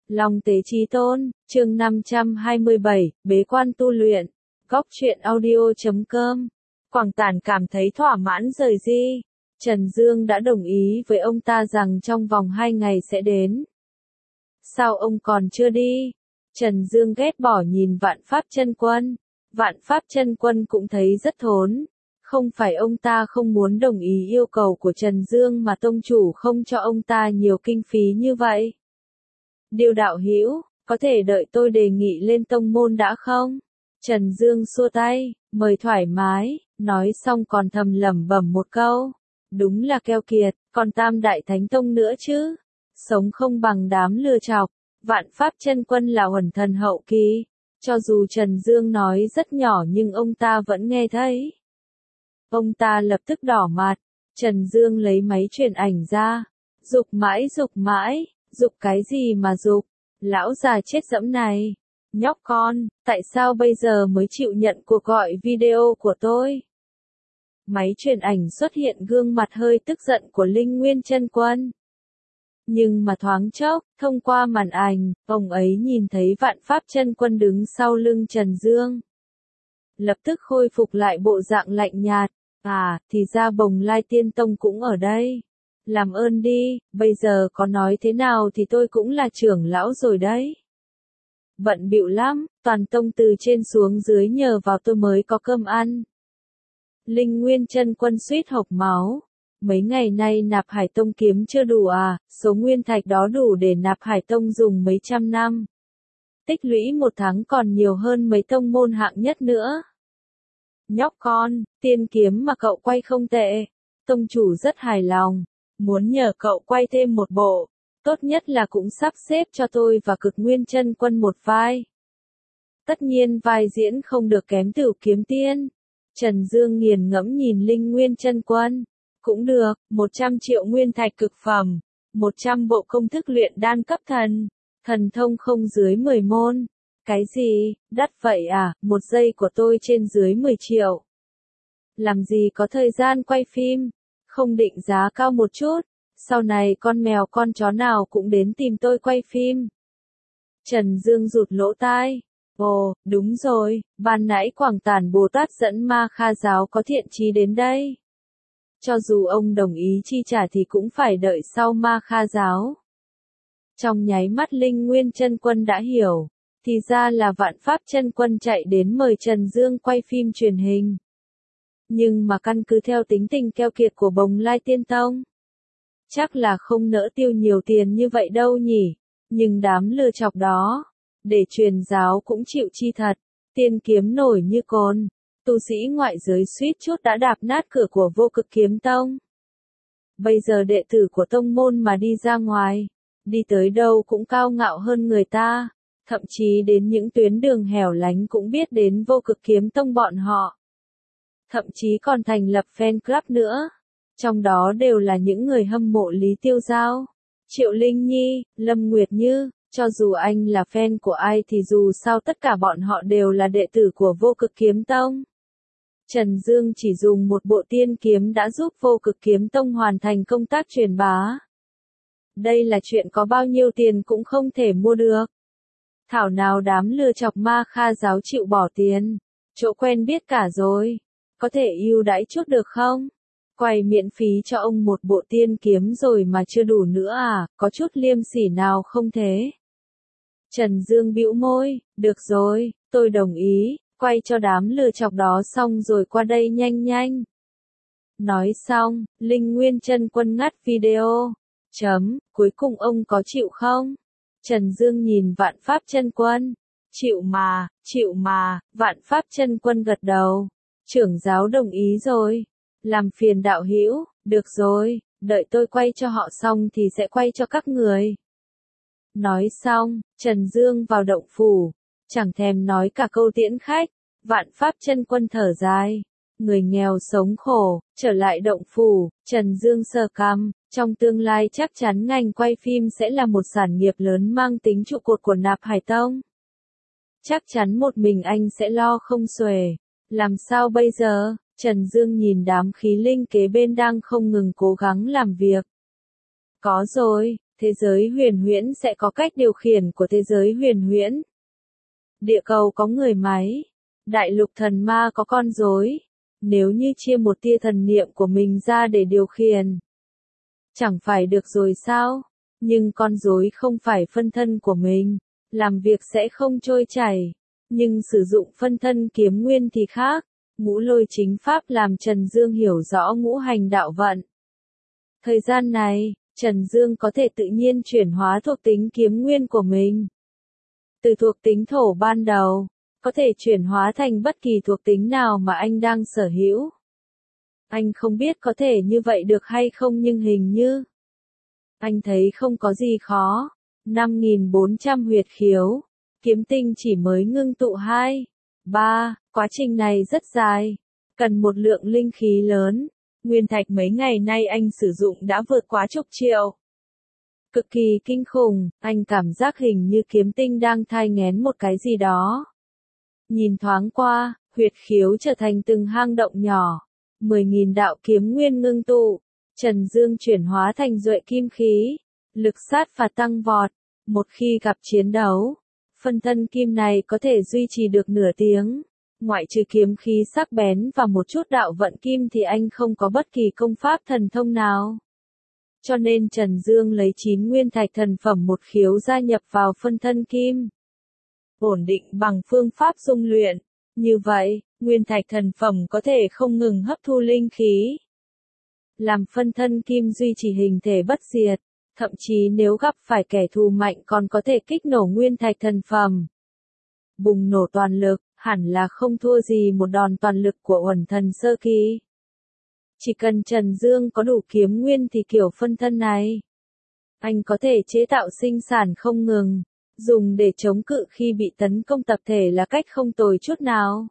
Long tế chí tôn, chương 527, bế quan tu luyện. Góc truyện audio.com. Quảng Tản cảm thấy thỏa mãn rời đi. Trần Dương đã đồng ý với ông ta rằng trong vòng 2 ngày sẽ đến. Sao ông còn chưa đi? Trần Dương ghét bỏ nhìn Vạn Pháp Chân Quân. Vạn Pháp Chân Quân cũng thấy rất thốn. Không phải ông ta không muốn đồng ý yêu cầu của Trần Dương mà tông chủ không cho ông ta nhiều kinh phí như vậy. Điêu đạo hữu, có thể đợi tôi đề nghị lên tông môn đã không? Trần Dương xua tay, mời thoải mái, nói xong còn thầm lẩm bẩm một câu. Đúng là keo kiệt, còn Tam Đại Thánh Tông nữa chứ. Sống không bằng đám lừa chọc. Vạn Pháp Chân Quân là huẩn thần hậu kỳ. Cho dù Trần Dương nói rất nhỏ nhưng ông ta vẫn nghe thấy. Ông ta lập tức đỏ mặt. Trần Dương lấy máy truyền ảnh ra. Dục mãi, dục cái gì mà dục? Lão già chết dẫm này. Nhóc con, tại sao bây giờ mới chịu nhận cuộc gọi video của tôi? Máy truyền ảnh xuất hiện gương mặt hơi tức giận của Linh Nguyên Chân Quân. Nhưng mà thoáng chốc, thông qua màn ảnh, ông ấy nhìn thấy Vạn Pháp Chân Quân đứng sau lưng Trần Dương. Lập tức khôi phục lại bộ dạng lạnh nhạt. À, thì ra Bồng Lai Tiên Tông cũng ở đây. Làm ơn đi, bây giờ có nói thế nào thì tôi cũng là trưởng lão rồi đấy. Bận bịu lắm, toàn tông từ trên xuống dưới nhờ vào tôi mới có cơm ăn. Linh Nguyên Chân Quân suýt hộc máu. Mấy ngày nay Nạp Hải Tông kiếm chưa đủ à, số nguyên thạch đó đủ để Nạp Hải Tông dùng mấy trăm năm. Tích lũy 1 tháng còn nhiều hơn mấy tông môn hạng nhất nữa. Nhóc con, tiên kiếm mà cậu quay không tệ. Tông chủ rất hài lòng. Muốn nhờ cậu quay thêm một bộ. Tốt nhất là cũng sắp xếp cho tôi và Cực Nguyên Chân Quân một vai. Tất nhiên vai diễn không được kém Tửu Kiếm Tiên. Trần Dương nghiền ngẫm nhìn Linh Nguyên Chân Quân. Cũng được, 100 triệu nguyên thạch cực phẩm. 100 bộ công thức luyện đan cấp thần. Thần thông không dưới 10 môn. Cái gì, đắt vậy à, 1 giây của tôi trên dưới 10 triệu. Làm gì có thời gian quay phim, không định giá cao một chút, sau này con mèo con chó nào cũng đến tìm tôi quay phim. Trần Dương rụt lỗ tai. Ồ, đúng rồi, ban nãy Quảng Tản Bồ Tát dẫn Ma Kha giáo có thiện chí đến đây. Cho dù ông đồng ý chi trả thì cũng phải đợi sau Ma Kha giáo. Trong nháy mắt Linh Nguyên Chân Quân đã hiểu. Thì ra là Vạn Pháp Chân Quân chạy đến mời Trần Dương quay phim truyền hình. Nhưng mà căn cứ theo tính tình keo kiệt của Bồng Lai Tiên Tông, chắc là không nỡ tiêu nhiều tiền như vậy đâu nhỉ. Nhưng đám lừa chọc đó, để truyền giáo cũng chịu chi thật. Tiên kiếm nổi như cồn, tu sĩ ngoại giới suýt chút đã đạp nát cửa của Vô Cực Kiếm Tông. Bây giờ đệ tử của tông môn mà đi ra ngoài, đi tới đâu cũng cao ngạo hơn người ta. Thậm chí đến những tuyến đường hẻo lánh cũng biết đến Vô Cực Kiếm Tông bọn họ. Thậm chí còn thành lập fan club nữa. Trong đó đều là những người hâm mộ Lý Tiêu Giao, Triệu Linh Nhi, Lâm Nguyệt Như. Cho dù anh là fan của ai thì dù sao tất cả bọn họ đều là đệ tử của Vô Cực Kiếm Tông. Trần Dương chỉ dùng một bộ tiên kiếm đã giúp Vô Cực Kiếm Tông hoàn thành công tác truyền bá. Đây là chuyện có bao nhiêu tiền cũng không thể mua được. Thảo nào đám lừa chọc Ma Kha giáo chịu bỏ tiền. Chỗ quen biết cả rồi. Có thể ưu đãi chút được không? Quay miễn phí cho ông một bộ tiên kiếm rồi mà chưa đủ nữa à, có chút liêm sỉ nào không thế? Trần Dương bĩu môi, được rồi, tôi đồng ý, quay cho đám lừa chọc đó xong rồi qua đây nhanh. Nói xong, Linh Nguyên Chân Quân ngắt video. Cuối cùng ông có chịu không? Trần Dương nhìn Vạn Pháp Chân Quân. Chịu mà, Vạn Pháp Chân Quân gật đầu. Trưởng giáo đồng ý rồi. Làm phiền đạo hữu, được rồi, đợi tôi quay cho họ xong thì sẽ quay cho các người. Nói xong, Trần Dương vào động phủ. Chẳng thèm nói cả câu tiễn khách. Vạn Pháp Chân Quân thở dài. Người nghèo sống khổ, trở lại động phủ, Trần Dương sờ cằm. Trong tương lai chắc chắn ngành quay phim sẽ là một sản nghiệp lớn mang tính trụ cột của Nạp Hải Tông. Chắc chắn một mình anh sẽ lo không xuể. Làm sao bây giờ? Trần Dương nhìn đám khí linh kế bên đang không ngừng cố gắng làm việc. Có rồi, Thế giới huyền huyễn sẽ có cách điều khiển của thế giới huyền huyễn. Địa cầu có người máy. Đại lục thần ma có con rối. Nếu như chia một tia thần niệm của mình ra để điều khiển, chẳng phải được rồi sao? Nhưng con rối không phải phân thân của mình, làm việc sẽ không trôi chảy. Nhưng sử dụng phân thân kiếm nguyên thì khác. Ngũ lôi chính pháp làm Trần Dương hiểu rõ ngũ hành đạo vận. Thời gian này, Trần Dương có thể tự nhiên chuyển hóa thuộc tính kiếm nguyên của mình. Từ thuộc tính thổ ban đầu, có thể chuyển hóa thành bất kỳ thuộc tính nào mà anh đang sở hữu. Anh không biết có thể như vậy được hay không nhưng hình như anh thấy không có gì khó. 5.400 huyệt khiếu, kiếm tinh chỉ mới ngưng tụ 2, 3, quá trình này rất dài, cần một lượng linh khí lớn. Nguyên thạch mấy ngày nay anh sử dụng đã vượt quá chục triệu. Cực kỳ kinh khủng, anh cảm giác hình như kiếm tinh đang thai nghén một cái gì đó. Nhìn thoáng qua, huyệt khiếu trở thành từng hang động nhỏ. 10.000 đạo kiếm nguyên ngưng tụ. Trần Dương chuyển hóa thành duệ kim khí. Lực sát phạt tăng vọt. Một khi gặp chiến đấu, phân thân kim này có thể duy trì được nửa tiếng. Ngoại trừ kiếm khí sắc bén và một chút đạo vận kim thì anh không có bất kỳ công pháp thần thông nào. Cho nên Trần Dương lấy 9 nguyên thạch thần phẩm một khiếu gia nhập vào phân thân kim. Ổn định bằng phương pháp dung luyện. Như vậy, nguyên thạch thần phẩm có thể không ngừng hấp thu linh khí. Làm phân thân kim duy trì hình thể bất diệt. Thậm chí nếu gặp phải kẻ thù mạnh còn có thể kích nổ nguyên thạch thần phẩm. Bùng nổ toàn lực, hẳn là không thua gì một đòn toàn lực của Uẩn Thần sơ kỳ. Chỉ cần Trần Dương có đủ kiếm nguyên thì kiểu phân thân này, anh có thể chế tạo sinh sản không ngừng, dùng để chống cự khi bị tấn công tập thể là cách không tồi chút nào.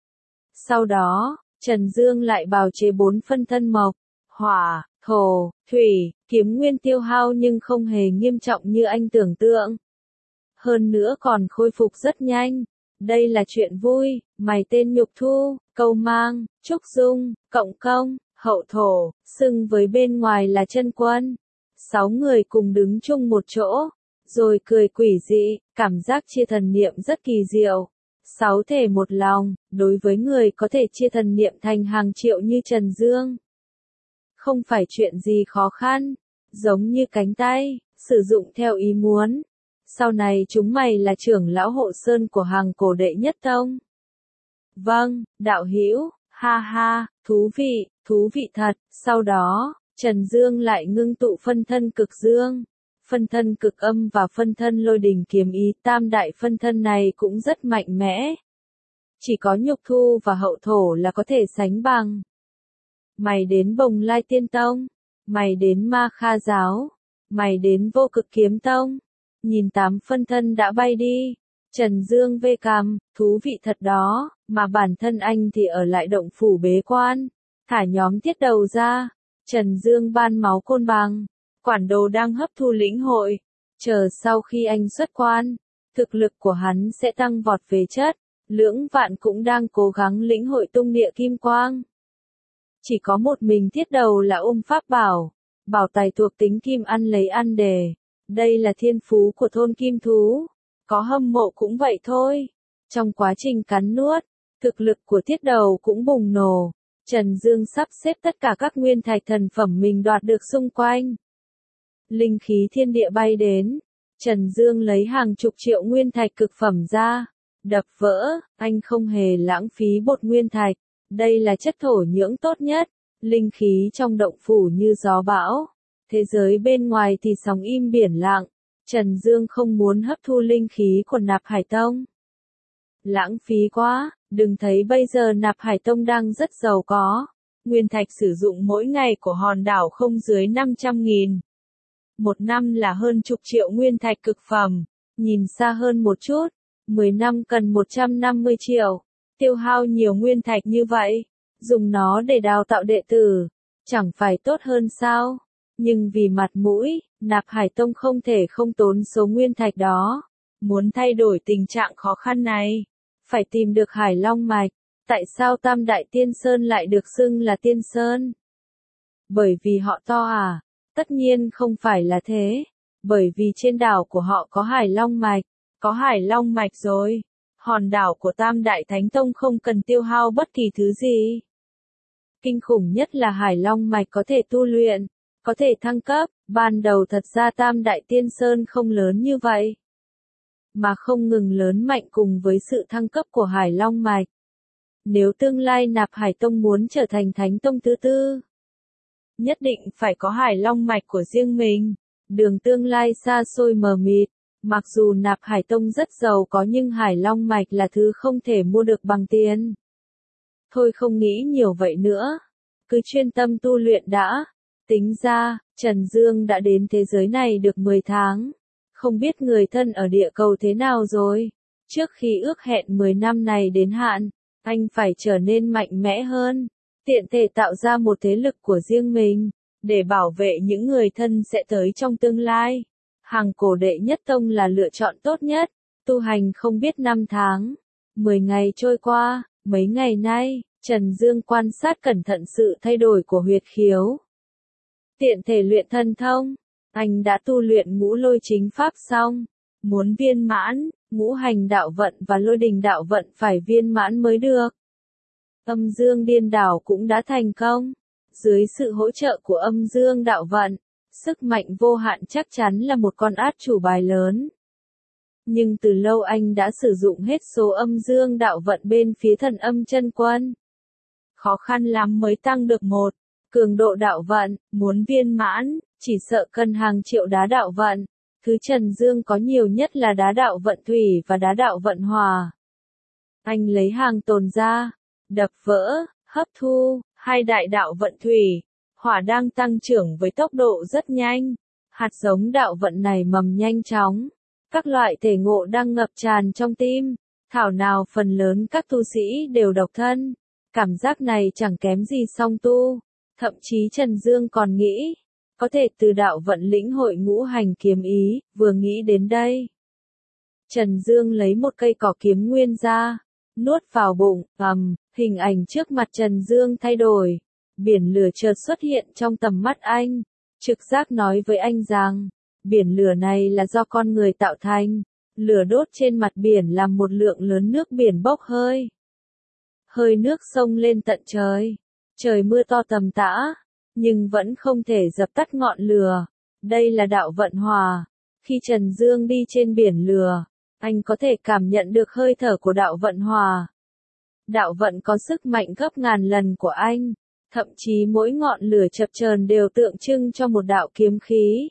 Sau đó, Trần Dương lại bào chế 4 phân thân mộc, hỏa, thổ, thủy, kiếm nguyên tiêu hao nhưng không hề nghiêm trọng như anh tưởng tượng. Hơn nữa còn khôi phục rất nhanh. Đây là chuyện vui. Mày tên Nhục Thu, Câu Mang, Trúc Dung, Cộng Công, Hậu Thổ, xưng với bên ngoài là Chân Quân. 6 người cùng đứng chung một chỗ, rồi cười quỷ dị, cảm giác chia thần niệm rất kỳ diệu. 6 thể một lòng, đối với người có thể chia thần niệm thành hàng triệu như Trần Dương. Không phải chuyện gì khó khăn, giống như cánh tay, sử dụng theo ý muốn. Sau này chúng mày là trưởng lão hộ sơn của hàng cổ đệ nhất tông. Vâng, đạo hữu, ha ha, thú vị thật. Sau đó, Trần Dương lại ngưng tụ phân thân cực dương, phân thân cực âm và phân thân lôi đình kiếm ý. Tam đại phân thân này cũng rất mạnh mẽ. Chỉ có Nhục Thu và Hậu Thổ là có thể sánh bằng. Mày đến Bồng Lai Tiên Tông, mày đến Ma Kha Giáo, mày đến Vô Cực Kiếm Tông. Nhìn 8 phân thân đã bay đi, Trần Dương vê cằm, thú vị thật đó, mà bản thân anh thì ở lại động phủ bế quan, thả nhóm tiết đầu ra. Trần Dương ban máu côn bằng, quản đồ đang hấp thu lĩnh hội, chờ sau khi anh xuất quan, thực lực của hắn sẽ tăng vọt về chất. Lưỡng Vạn cũng đang cố gắng lĩnh hội tung địa kim quang. Chỉ có một mình tiết đầu là ôm pháp bảo, bảo tài thuộc tính kim ăn lấy ăn đề. Đây là thiên phú của thôn kim thú. Có hâm mộ cũng vậy thôi. Trong quá trình cắn nuốt, thực lực của tiết đầu cũng bùng nổ. Trần Dương sắp xếp tất cả các nguyên thạch thần phẩm mình đoạt được xung quanh. Linh khí thiên địa bay đến. Trần Dương lấy hàng chục triệu nguyên thạch cực phẩm ra. Đập vỡ, anh không hề lãng phí bột nguyên thạch. Đây là chất thổ nhưỡng tốt nhất. Linh khí trong động phủ như gió bão. Thế giới bên ngoài thì sóng im biển lặng. Trần Dương không muốn hấp thu linh khí của Nạp Hải Tông. Lãng phí quá, đừng thấy bây giờ Nạp Hải Tông đang rất giàu có. Nguyên thạch sử dụng mỗi ngày của hòn đảo không dưới 500.000. Một năm là hơn chục triệu nguyên thạch cực phẩm. Nhìn xa hơn một chút, 10 năm cần 150 triệu. Tiêu hao nhiều nguyên thạch như vậy, dùng nó để đào tạo đệ tử, chẳng phải tốt hơn sao? Nhưng vì mặt mũi, Nạp Hải Tông không thể không tốn số nguyên thạch đó. Muốn thay đổi tình trạng khó khăn này, phải tìm được Hải Long Mạch. Tại sao Tam Đại Tiên Sơn lại được xưng là Tiên Sơn? Bởi vì họ to à? Tất nhiên không phải là thế. Bởi vì trên đảo của họ có Hải Long Mạch. Có Hải Long Mạch rồi, hòn đảo của Tam Đại Thánh Tông không cần tiêu hao bất kỳ thứ gì. Kinh khủng nhất là Hải Long Mạch có thể tu luyện, có thể thăng cấp. Ban đầu thật ra Tam Đại Tiên Sơn không lớn như vậy, mà không ngừng lớn mạnh cùng với sự thăng cấp của Hải Long Mạch. Nếu tương lai Nạp Hải Tông muốn trở thành Thánh Tông thứ tư, nhất định phải có Hải Long Mạch của riêng mình. Đường tương lai xa xôi mờ mịt, mặc dù Nạp Hải Tông rất giàu có nhưng Hải Long Mạch là thứ không thể mua được bằng tiền. Thôi không nghĩ nhiều vậy nữa, cứ chuyên tâm tu luyện đã. Tính ra, Trần Dương đã đến thế giới này được 10 tháng. Không biết người thân ở địa cầu thế nào rồi. Trước khi ước hẹn 10 năm này đến hạn, anh phải trở nên mạnh mẽ hơn, tiện thể tạo ra một thế lực của riêng mình, để bảo vệ những người thân sẽ tới trong tương lai. Hàng cổ đệ nhất tông là lựa chọn tốt nhất. Tu hành không biết năm tháng, 10 ngày trôi qua, mấy ngày nay, Trần Dương quan sát cẩn thận sự thay đổi của huyệt khiếu. Tiện thể luyện thân thông, anh đã tu luyện ngũ lôi chính pháp xong. Muốn viên mãn, ngũ hành đạo vận và lôi đình đạo vận phải viên mãn mới được. Âm dương điên đảo cũng đã thành công. Dưới sự hỗ trợ của âm dương đạo vận, sức mạnh vô hạn chắc chắn là một con át chủ bài lớn. Nhưng từ lâu anh đã sử dụng hết số âm dương đạo vận bên phía Thần Âm Chân Quân. Khó khăn lắm mới tăng được một cường độ đạo vận, muốn viên mãn, chỉ sợ cần hàng triệu đá đạo vận. Thứ Trần Dương có nhiều nhất là đá đạo vận thủy và đá đạo vận hỏa. Anh lấy hàng tồn ra, đập vỡ, hấp thu, hai đại đạo vận thủy, hỏa đang tăng trưởng với tốc độ rất nhanh. Hạt giống đạo vận này mầm nhanh chóng. Các loại thể ngộ đang ngập tràn trong tim. Thảo nào phần lớn các tu sĩ đều độc thân. Cảm giác này chẳng kém gì song tu. Thậm chí Trần Dương còn nghĩ, có thể từ đạo vận lĩnh hội ngũ hành kiếm ý. Vừa nghĩ đến đây, Trần Dương lấy một cây cỏ kiếm nguyên ra, nuốt vào bụng, hình ảnh trước mặt Trần Dương thay đổi. Biển lửa chợt xuất hiện trong tầm mắt anh, trực giác nói với anh rằng, biển lửa này là do con người tạo thành. Lửa đốt trên mặt biển làm một lượng lớn nước biển bốc hơi. Hơi nước sông lên tận trời. Trời mưa to tầm tã, nhưng vẫn không thể dập tắt ngọn lửa. Đây là đạo vận hỏa. Khi Trần Dương đi trên biển lửa, anh có thể cảm nhận được hơi thở của đạo vận hỏa. Đạo vận có sức mạnh gấp ngàn lần của anh. Thậm chí mỗi ngọn lửa chập chờn đều tượng trưng cho một đạo kiếm khí.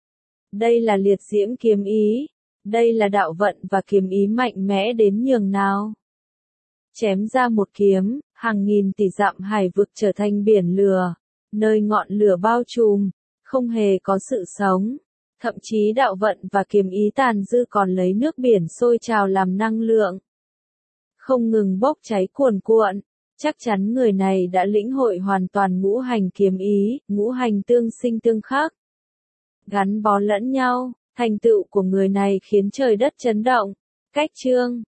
Đây là liệt diễm kiếm ý. Đây là đạo vận và kiếm ý mạnh mẽ đến nhường nào. Chém ra một kiếm, hàng nghìn tỷ dặm hải vực trở thành biển lửa, nơi ngọn lửa bao trùm, không hề có sự sống. Thậm chí đạo vận và kiếm ý tàn dư còn lấy nước biển sôi trào làm năng lượng, không ngừng bốc cháy cuồn cuộn. Chắc chắn người này đã lĩnh hội hoàn toàn ngũ hành kiếm ý, ngũ hành tương sinh tương khắc, gắn bó lẫn nhau. Thành tựu của người này khiến trời đất chấn động. Cách chương